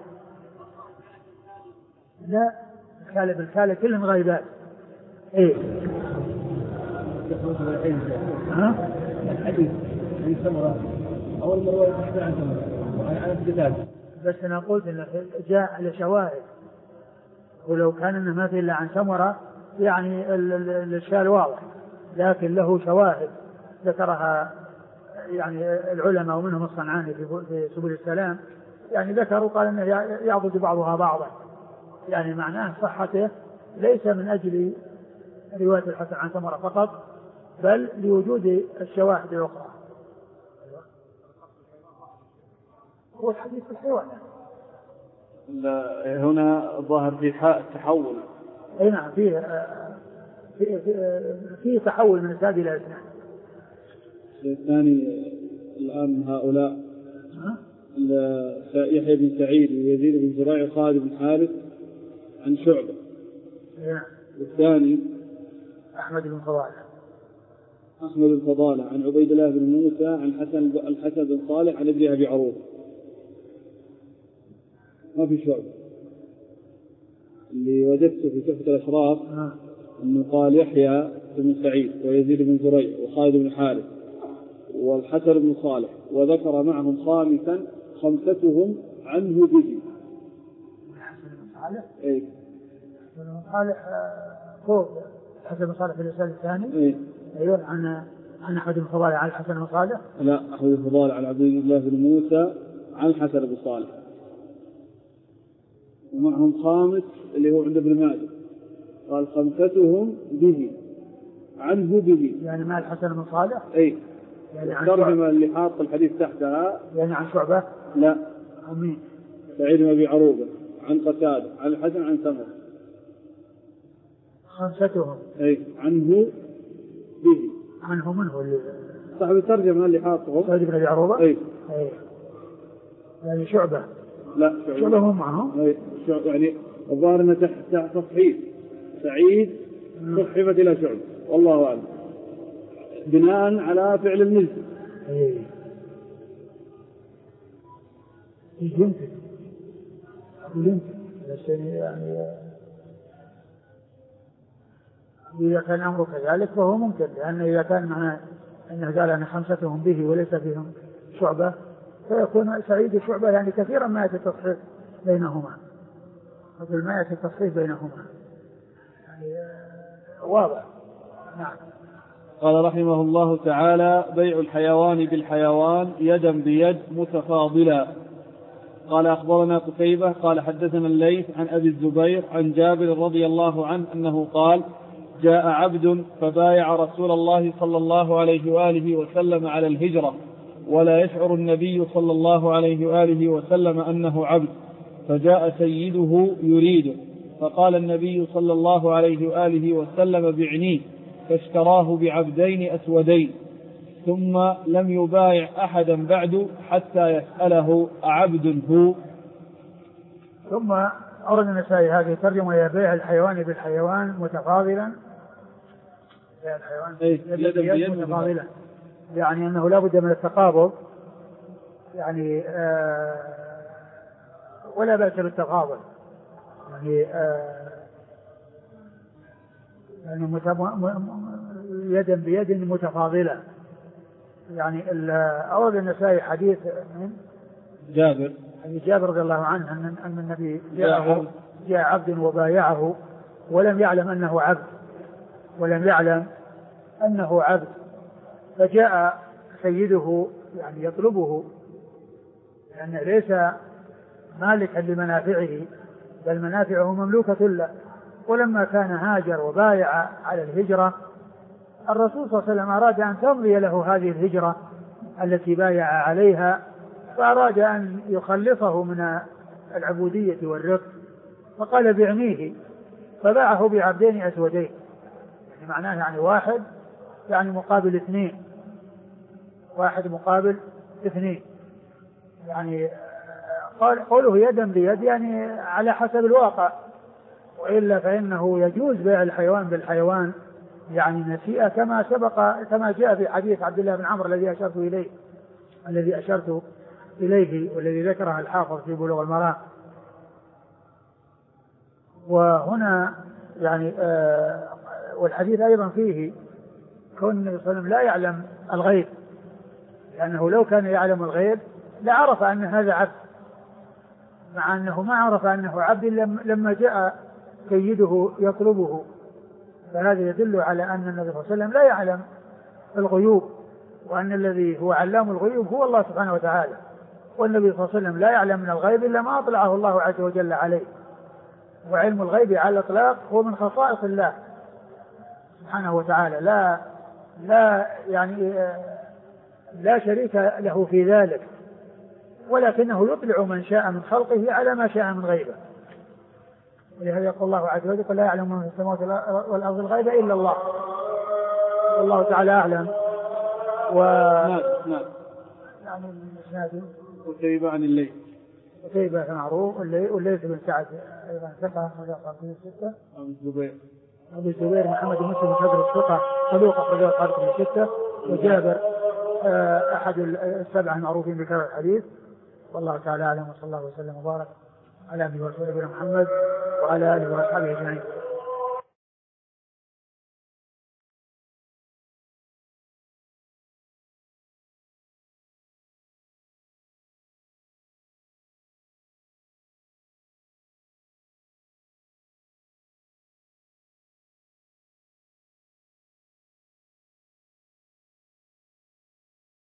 لا بالكالة كلهم غائبات. إيه الحديث في سمرة أول مرة يحدث عن ثمرة عن القتال. بس أنا قلت إن جاء على شواهد، ولو كان إنه ما في إلا عن ثمرة يعني الإشكال واضح، لكن له شواهد ذكرها يعني العلماء ومنهم الصنعاني في سبل السلام، يعني ذكروا قال إنه يعضد بعضها بعضا، يعني معناه صحته ليس من أجل رواية الحسن عن ثمرة فقط، بل لوجود الشواهد الأخرى. هو الحديث في الحيوان هنا ظاهر في تحول. أي نعم، في تحول من إسناد إلى إسناد. الثاني الآن هؤلاء يحيى بن سعيد ويزيد بن زريع وخالد بن حارث عن شعبة. الثاني أحمد بن فضالة عن عبيد الله بن موسى عن الحسن بن صالح عن ابن أبي عروبة. ما في شعبة. اللي وجدته في تحفة الأشراف أنه قال يحيى بن سعيد ويزيد بن زريع وخالد بن حارث والحسن بن صالح، وذكر معهم خمستهم عنه به. الحسن بن صالح؟ إيه. الحسن بن صالح فوق الحسن بن صالح في الإسناد الثاني. إيه. أيوة. عن أحمد بن فضالة عن الحسن بن صالح. لا، أحمد بن فضالة عن عبد الله بن موسى عن الحسن بن صالح، ومعهم خامس اللي هو عند ابن ماجه، قال خمستهم به عنه به، يعني مع الحسن بن صالح. اي يعني الترجمة اللي حاط الحديث تحتها يعني عن شعبة. لا، عن سعيد بن أبي عروبة عن قتادة عن الحسن عن ثمر. خمستهم اي عنه به. عنه منه اللي صاحب الترجمة اللي حاطه سعيد بن أبي عروبة. اي يعني شعبة. لا، شعبة هم معهم. اي يعني الظاهر انه تحت تصحيح سعيد صحفت الى شعبة، والله اعلم، بناء على فعل المزي. يمكن يعني إذا كان أمره كذلك فهو ممكن، لأن إذا كان معناه أنه قال أن خمستهم به وليس فيهم شعبة، فيكون سعيد وشعبة يعني كثيرا ما يأتي التصحيح بينهما، قبل ما يأتي التصحيح بينهما، يعني واضح. نعم. قال رحمه الله تعالى: بيع الحيوان بالحيوان يدا بيد متفاضلا. قال أخبرنا قتيبة قال حدثنا الليث عن أبي الزبير عن جابر رضي الله عنه أنه قال: جاء عبد فبايع رسول الله صلى الله عليه وآله وسلم على الهجرة، ولا يشعر النبي صلى الله عليه وآله وسلم أنه عبد، فجاء سيده يريده، فقال النبي صلى الله عليه وآله وسلم: بعنيه، فاشتراه بعبدين أسودين، ثم لم يبايع أحدا بعد حتى يسأله: أعبد هو؟ ثم أورد النسائي هذه الترجمة: يا بيع الحيوان بالحيوان متفاضلا، بيع الحيوان بيد متفاضلا، يعني أنه لا بد من التقابض، يعني ولا بأس بالتفاضل، يعني يدا بيد متفاضلة. يعني أورد النسائي حديث من جابر رضي الله عنه أن النبي جاء عبد وبايعه ولم يعلم أنه عبد، فجاء سيده يعني يطلبه، لأنه ليس مالكا لمنافعه، بل منافعه مملوكة له. ولما كان هاجر وبايع على الهجرة، الرسول صلى الله عليه وسلم أراد أن تمضي له هذه الهجرة التي بايع عليها، فأراد أن يخلصه من العبودية والرق، فقال: بعنيه، فباعه بعبدين أسودين، يعني معناه يعني واحد يعني مقابل اثنين، يعني قوله يدا بيد يعني على حسب الواقع، وإلا فإنه يجوز بيع الحيوان بالحيوان يعني نسيئة، كما جاء في حديث عبد الله بن عمرو الذي أشرت إليه والذي ذكره الحافظ في بلوغ المرام. وهنا يعني والحديث أيضا فيه كون النبي صلى الله عليه وسلم لا يعلم الغيب، لأنه لو كان يعلم الغيب لعرف أن هذا عبد، مع أنه ما عرف أنه عبد لما جاء سيده يطلبه. فهذا يدل على أن النبي صلى الله عليه وسلم لا يعلم الغيوب، وأن الذي هو علام الغيوب هو الله سبحانه وتعالى، والنبي صلى الله عليه وسلم لا يعلم من الغيب إلا ما أطلعه الله عز وجل عليه. وعلم الغيب على الإطلاق هو من خصائص الله سبحانه وتعالى، لا شريك له في ذلك، ولكنه يطلع من شاء من خلقه على ما شاء من غيبه. ولهذا يقول الله عز وجل لا يعلم من في السماوات والأرض الغيب إلا الله، والله تعالى أعلم. نعم. يعني الإسناد وتيبة عن الليل، وتيبة معروف، والليث بن سعد أيضا ثقة في الستة. أبو الزبير محمد بن مسلم حجر الثقة صدوق أخرجه البخاري في الستة. وجابر أحد السبعة المعروفين بكثرة الحديث. والله تعالى أعلم، وصلى الله وسلم وبارك على نبينا محمد وعلى آله وأصحابه أجمعين.